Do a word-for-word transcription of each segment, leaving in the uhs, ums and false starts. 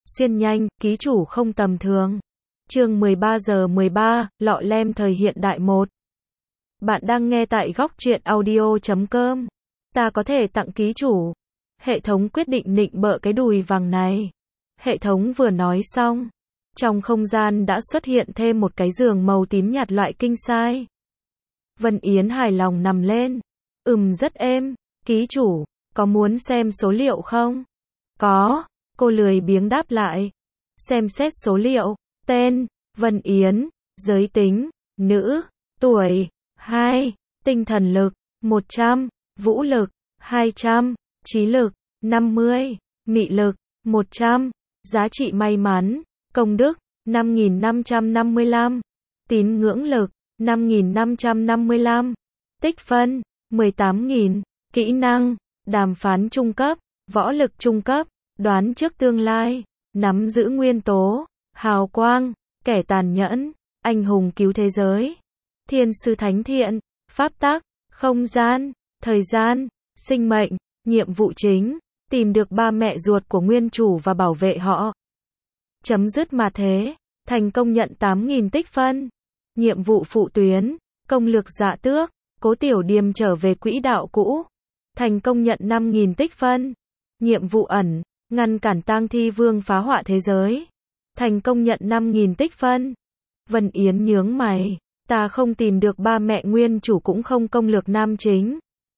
xuyên nhanh, ký chủ không tầm thường. Chương mười ba giờ mười ba, lọ lem thời hiện đại một. Bạn đang nghe tại góc truyện audio chấm com. Ta có thể tặng ký chủ. Hệ thống quyết định nịnh bợ cái đùi vàng này. Hệ thống vừa nói xong, trong không gian đã xuất hiện thêm một cái giường màu tím nhạt loại king size. Vân Yến hài lòng nằm lên. Ừm, rất êm. Ký chủ, có muốn xem số liệu không? Có. Cô lười biếng đáp lại. Xem xét số liệu. Tên, Vân Yến. Giới tính, nữ. Tuổi, hai. Tinh thần lực, một trăm. Vũ lực, hai trăm. Trí lực, năm mươi. Mị lực, một trăm. Giá trị may mắn, công đức, năm nghìn năm trăm năm mươi lăm. Tín ngưỡng lực, năm nghìn năm trăm năm mươi lăm. Tích phân, mười tám nghìn. Kỹ năng, đàm phán trung cấp, võ lực trung cấp, đoán trước tương lai, nắm giữ nguyên tố, hào quang, kẻ tàn nhẫn, anh hùng cứu thế giới, thiên sư thánh thiện, pháp tắc, không gian, thời gian, sinh mệnh, nhiệm vụ chính, tìm được ba mẹ ruột của nguyên chủ và bảo vệ họ. Chấm dứt mà thế, thành công nhận tám nghìn tích phân. Nhiệm vụ phụ tuyến, công lược dạ tước, cố tiểu điềm trở về quỹ đạo cũ. Thành công nhận năm nghìn tích phân. Nhiệm vụ ẩn, ngăn cản tang thi vương phá hoại thế giới. Thành công nhận năm nghìn tích phân. Vân Yến nhướng mày, ta không tìm được ba mẹ nguyên chủ cũng không công lược nam chính.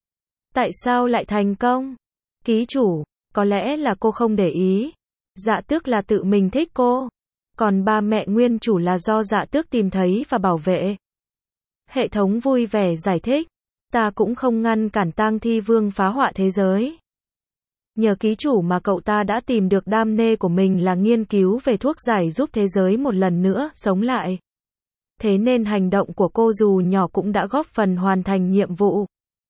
Tại sao lại thành công? Ký chủ, có lẽ là cô không để ý. Dạ tước là tự mình thích cô. Còn ba mẹ nguyên chủ là do dạ tước tìm thấy và bảo vệ. Hệ thống vui vẻ giải thích. Ta cũng không ngăn cản tang thi vương phá hoại thế giới. Nhờ ký chủ mà cậu ta đã tìm được đam mê của mình là nghiên cứu về thuốc giải giúp thế giới một lần nữa sống lại. Thế nên hành động của cô dù nhỏ cũng đã góp phần hoàn thành nhiệm vụ.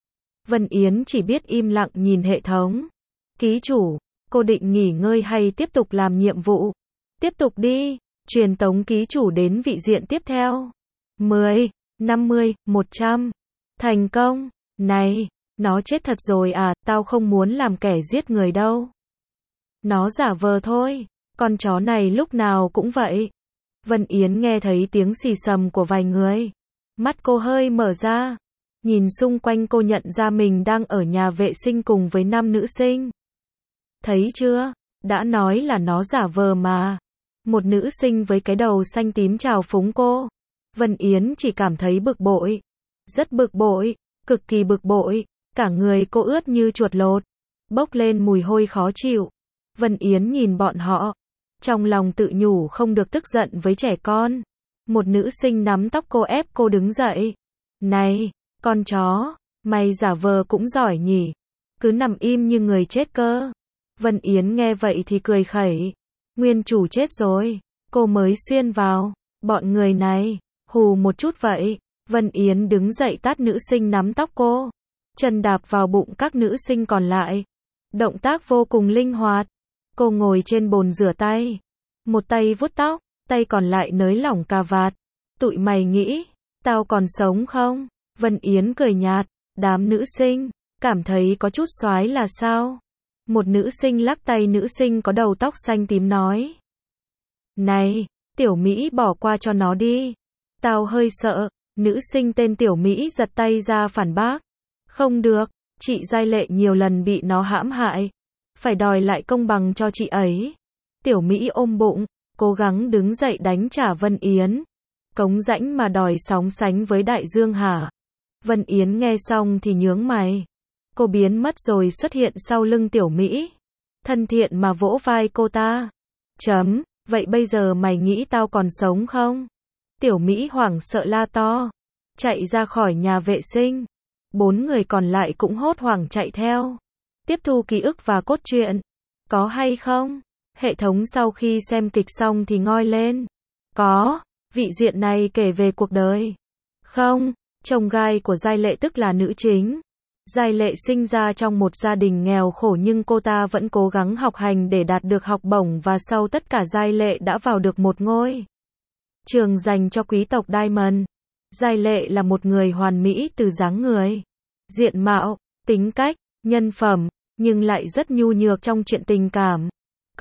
Vân Yến chỉ biết im lặng nhìn hệ thống. Ký chủ, cô định nghỉ ngơi hay tiếp tục làm nhiệm vụ? Tiếp tục đi, truyền tống ký chủ đến vị diện tiếp theo. mười, năm mươi, một trăm. Thành công. Này, nó chết thật rồi à, tao không muốn làm kẻ giết người đâu. Nó giả vờ thôi, con chó này lúc nào cũng vậy. Vân Yến nghe thấy tiếng xì xầm của vài người. Mắt cô hơi mở ra. Nhìn xung quanh cô nhận ra mình đang ở nhà vệ sinh cùng với năm nữ sinh. Thấy chưa? Đã nói là nó giả vờ mà. Một nữ sinh với cái đầu xanh tím chào phúng cô. Vân Yến chỉ cảm thấy bực bội. Rất bực bội, cực kỳ bực bội. Cả người cô ướt như chuột lột. Bốc lên mùi hôi khó chịu. Vân Yến nhìn bọn họ. Trong lòng tự nhủ không được tức giận với trẻ con. Một nữ sinh nắm tóc cô ép cô đứng dậy. Này, con chó, mày giả vờ cũng giỏi nhỉ. Cứ nằm im như người chết cơ. Vân Yến nghe vậy thì cười khẩy. Nguyên chủ chết rồi, cô mới xuyên vào. Bọn người này, hù một chút vậy. Vân Yến đứng dậy tát nữ sinh nắm tóc cô. Chân đạp vào bụng các nữ sinh còn lại. Động tác vô cùng linh hoạt. Cô ngồi trên bồn rửa tay. Một tay vuốt tóc, tay còn lại nới lỏng cà vạt. Tụi mày nghĩ, tao còn sống không? Vân Yến cười nhạt. Đám nữ sinh, cảm thấy có chút xoái là sao? Một nữ sinh lắc tay nữ sinh có đầu tóc xanh tím nói. Này, Tiểu Mỹ bỏ qua cho nó đi. Tao hơi sợ. Nữ sinh tên Tiểu Mỹ giật tay ra phản bác. Không được, chị Giai Lệ nhiều lần bị nó hãm hại. Phải đòi lại công bằng cho chị ấy. Tiểu Mỹ ôm bụng, cố gắng đứng dậy đánh trả Vân Yến. Cống rãnh mà đòi sóng sánh với đại dương hả? Vân Yến nghe xong thì nhướng mày. Cô biến mất rồi xuất hiện sau lưng Tiểu Mỹ. Thân thiện mà vỗ vai cô ta. Chấm, vậy bây giờ mày nghĩ tao còn sống không? Tiểu Mỹ hoảng sợ la to. Chạy ra khỏi nhà vệ sinh. Bốn người còn lại cũng hốt hoảng chạy theo. Tiếp thu ký ức và cốt truyện. Có hay không? Hệ thống sau khi xem kịch xong thì ngoi lên. Có, vị diện này kể về cuộc đời. Không, chồng gai của Giai Lệ tức là nữ chính. Giai Lệ sinh ra trong một gia đình nghèo khổ nhưng cô ta vẫn cố gắng học hành để đạt được học bổng và sau tất cả Giai Lệ đã vào được một ngôi trường dành cho quý tộc Diamond. Giai Lệ là một người hoàn mỹ từ dáng người, diện mạo, tính cách, nhân phẩm, nhưng lại rất nhu nhược trong chuyện tình cảm.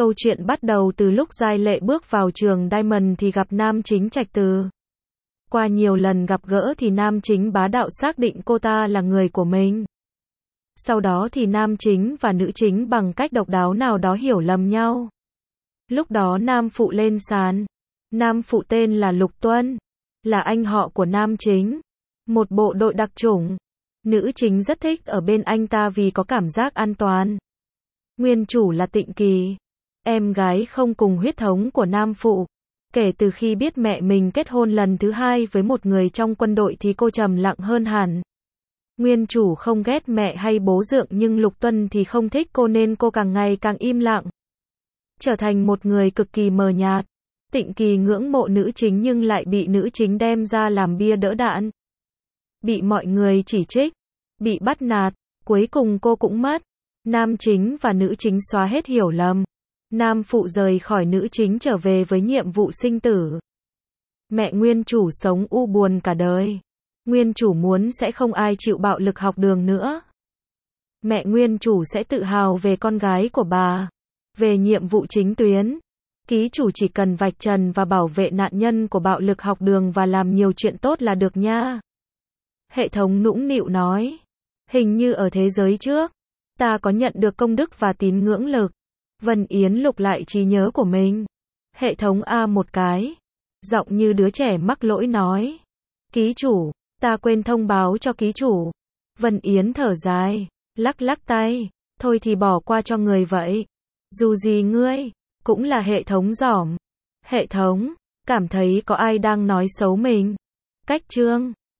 Câu chuyện bắt đầu từ lúc Giai Lệ bước vào trường Diamond thì gặp nam chính Trạch Từ. Qua nhiều lần gặp gỡ thì nam chính bá đạo xác định cô ta là người của mình. Sau đó thì nam chính và nữ chính bằng cách độc đáo nào đó hiểu lầm nhau. Lúc đó nam phụ lên sàn. Nam phụ tên là Lục Tuân, là anh họ của nam chính, một bộ đội đặc chủng. Nữ chính rất thích ở bên anh ta vì có cảm giác an toàn. Nguyên chủ là Tịnh Kỳ, em gái không cùng huyết thống của nam phụ. Kể từ khi biết mẹ mình kết hôn lần thứ hai với một người trong quân đội thì cô trầm lặng hơn hẳn. Nguyên chủ không ghét mẹ hay bố Dượng nhưng Lục Tuân thì không thích cô nên cô càng ngày càng im lặng. Trở thành một người cực kỳ mờ nhạt. Tịnh Kỳ ngưỡng mộ nữ chính nhưng lại bị nữ chính đem ra làm bia đỡ đạn. Bị mọi người chỉ trích, bị bắt nạt, cuối cùng cô cũng mất. Nam chính và nữ chính xóa hết hiểu lầm. Nam phụ rời khỏi nữ chính trở về với nhiệm vụ sinh tử. Mẹ nguyên chủ sống u buồn cả đời. Nguyên chủ muốn sẽ không ai chịu bạo lực học đường nữa. Mẹ nguyên chủ sẽ tự hào về con gái của bà. Về nhiệm vụ chính tuyến, ký chủ chỉ cần vạch trần và bảo vệ nạn nhân của bạo lực học đường và làm nhiều chuyện tốt là được nha. Hệ thống nũng nịu nói. Hình như ở thế giới trước, ta có nhận được công đức và tín ngưỡng lực. Vân Yến lục lại trí nhớ của mình. Hệ thống A một cái. Giọng như đứa trẻ mắc lỗi nói. Ký chủ, ta quên thông báo cho ký chủ. Vân Yến thở dài, lắc lắc tay. Thôi thì bỏ qua cho người vậy. Dù gì ngươi, cũng là hệ thống giỏm. Hệ thống, cảm thấy có ai đang nói xấu mình. Cách chương.